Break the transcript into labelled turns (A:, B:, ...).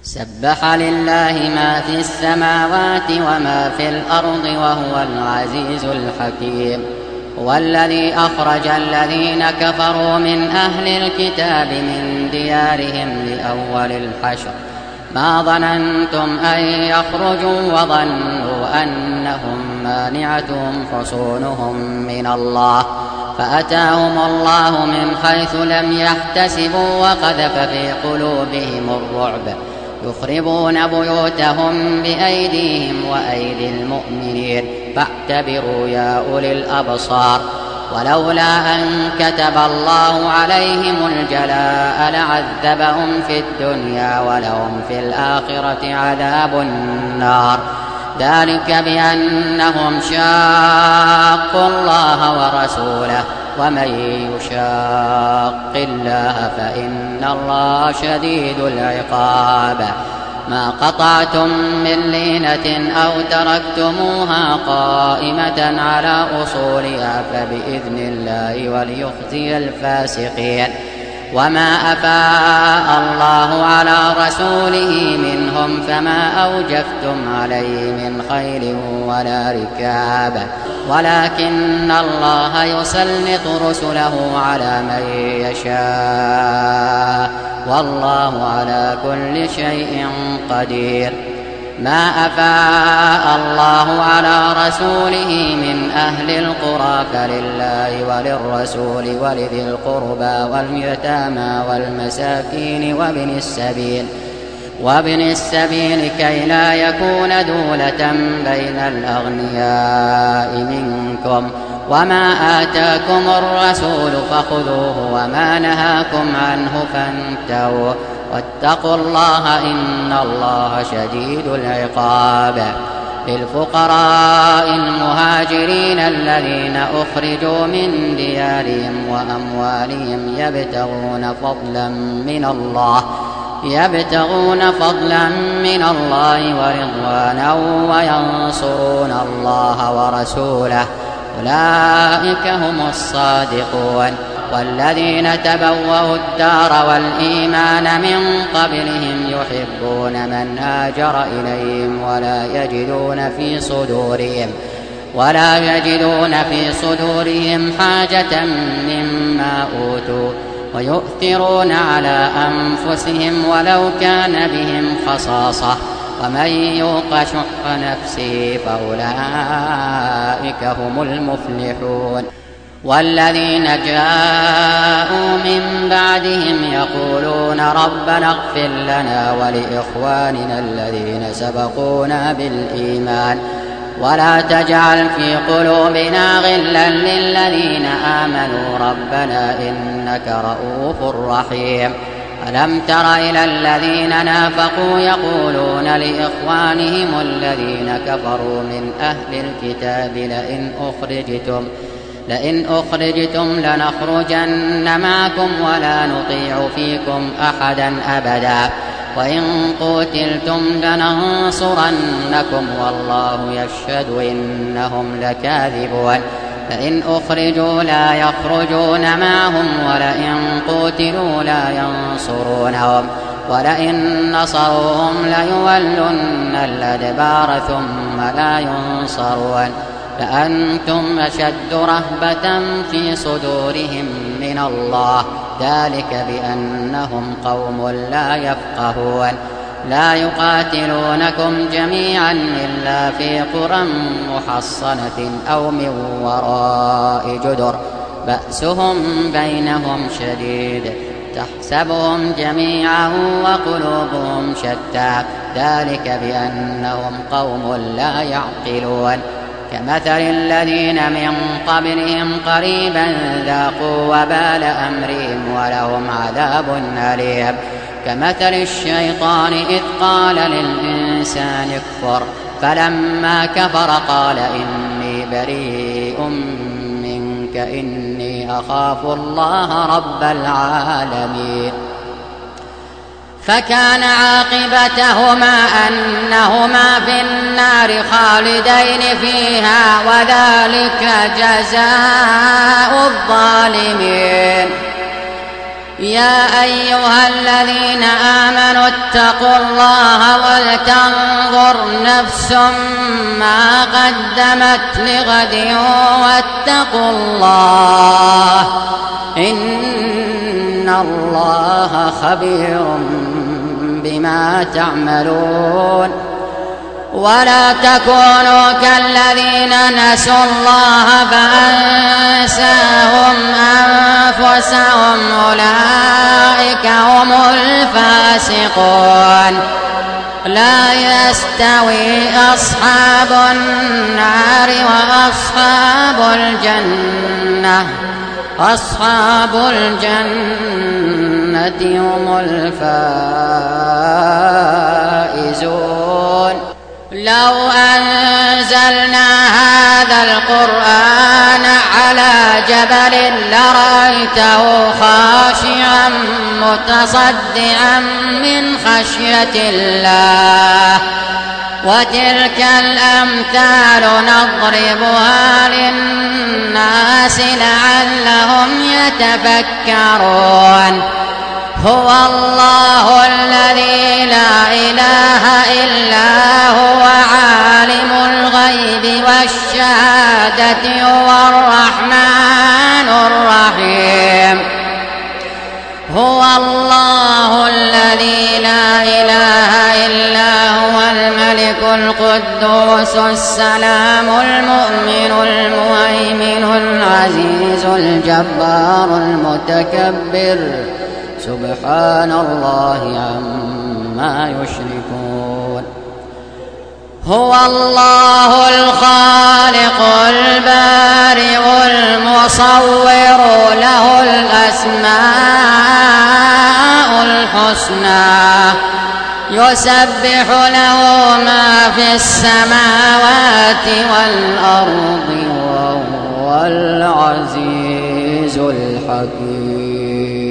A: سبح لله ما في السماوات وما في الأرض وهو العزيز الحكيم. هو الذي أخرج الذين كفروا من أهل الكتاب من ديارهم لأول الحشر ما ظننتم أن يخرجوا وظنوا أنهم مانعتهم حصونهم من الله فأتاهم الله من حيث لم يحتسبوا وقذف في قلوبهم الرعب يخربون بيوتهم بأيديهم وأيدي المؤمنين فاعتبروا يا أولي الأبصار. ولولا أن كتب الله عليهم الجلاء لعذبهم في الدنيا ولهم في الآخرة عذاب النار ذلك بأنهم شاقوا الله ورسوله ومن يشاق الله فإن الله شديد العقاب. ما قطعتم من لينة أو تركتموها قائمة على أصولها فبإذن الله وليخزي الفاسقين. وما أفاء الله على رسوله منهم فما أوجفتم عليه من خيل ولا ركاب ولكن الله يسلط رسله على من يشاء والله على كل شيء قدير. ما أفاء الله على رسوله من أهل القرى فلله وللرسول ولذي القربى واليتامى والمساكين وابن السبيل كي لا يكون دولة بين الأغنياء منكم. وما آتاكم الرسول فخذوه وما نهاكم عنه فانتهوا واتقوا الله إن الله شديد العقاب. للفقراء المهاجرين الذين أخرجوا من ديارهم وأموالهم يبتغون فضلا من الله ورضوانا وينصرون الله ورسوله أولئك هم الصادقون. والذين تبوأوا الدار والإيمان من قبلهم يحبون من هاجر إليهم ولا يجدون في صدورهم حاجة مما أوتوا ويؤثرون على أنفسهم ولو كان بهم خصاصة ومن يوق شح نفسه فأولئك هم المفلحون. والذين جاءوا من بعدهم يقولون ربنا اغفر لنا ولإخواننا الذين سبقونا بالإيمان ولا تجعل في قلوبنا غلا للذين آمنوا ربنا إنك رؤوف رحيم. ألم تر إلى الذين نافقوا يقولون لإخوانهم الذين كفروا من أهل الكتاب لئن أخرجتم لنخرجن معكم ولا نطيع فيكم أحدا أبدا وإن قتلتم لننصرنكم والله يشهد إنهم لكاذبون. فإن أخرجوا لا يخرجون معهم ولئن قتلوا لا ينصرونهم ولئن نصروهم ليولن الأدبار ثم لا ينصرون لأنتم أشد رهبة في صدورهم من الله ذلك بأنهم قوم لا يفقهون. لا يقاتلونكم جميعا إلا في قرى محصنة أو من وراء جدر بأسهم بينهم شديد تحسبهم جميعا وقلوبهم شتى ذلك بأنهم قوم لا يعقلون. كمثل الذين من قبلهم قريبا ذاقوا وبال أمرهم ولهم عذاب أليم. كمثل الشيطان إذ قال للإنسان اكفر فلما كفر قال إني بريء منك إني أخاف الله رب العالمين. فكان عاقبتهما أنهما في النار خالدين فيها وذلك جزاء الظالمين. يا أيها الذين آمنوا اتقوا الله ولتنظر نفس ما قدمت لغد واتقوا الله إن الله خبير بما تعملون ولا تكونوا كالذين نسوا الله فأنساهم أنفسهم أولئك هم الفاسقون لا يستوي أصحاب النار وأصحاب الجنة أصحاب الجنة هم الفائزون لو أنزلنا هذا القرآن على جبل لرأيته خاشعا متصدعا من خشية الله وتلك الأمثال نضربها للناس لعلهم يتفكرون هو الله الذي لا إله إلا هو عالم الغيب والشهادة هو الرحمن الرحيم هو الله الذي لا إله إلا هو الملك القدوس السلام المؤمن المهيمن العزيز الجبار المتكبر سبحان الله عما يشركون هو الله الخالق البارئ المصور له الأسماء الحسنى يسبح له ما في السماوات والأرض وهو العزيز الحكيم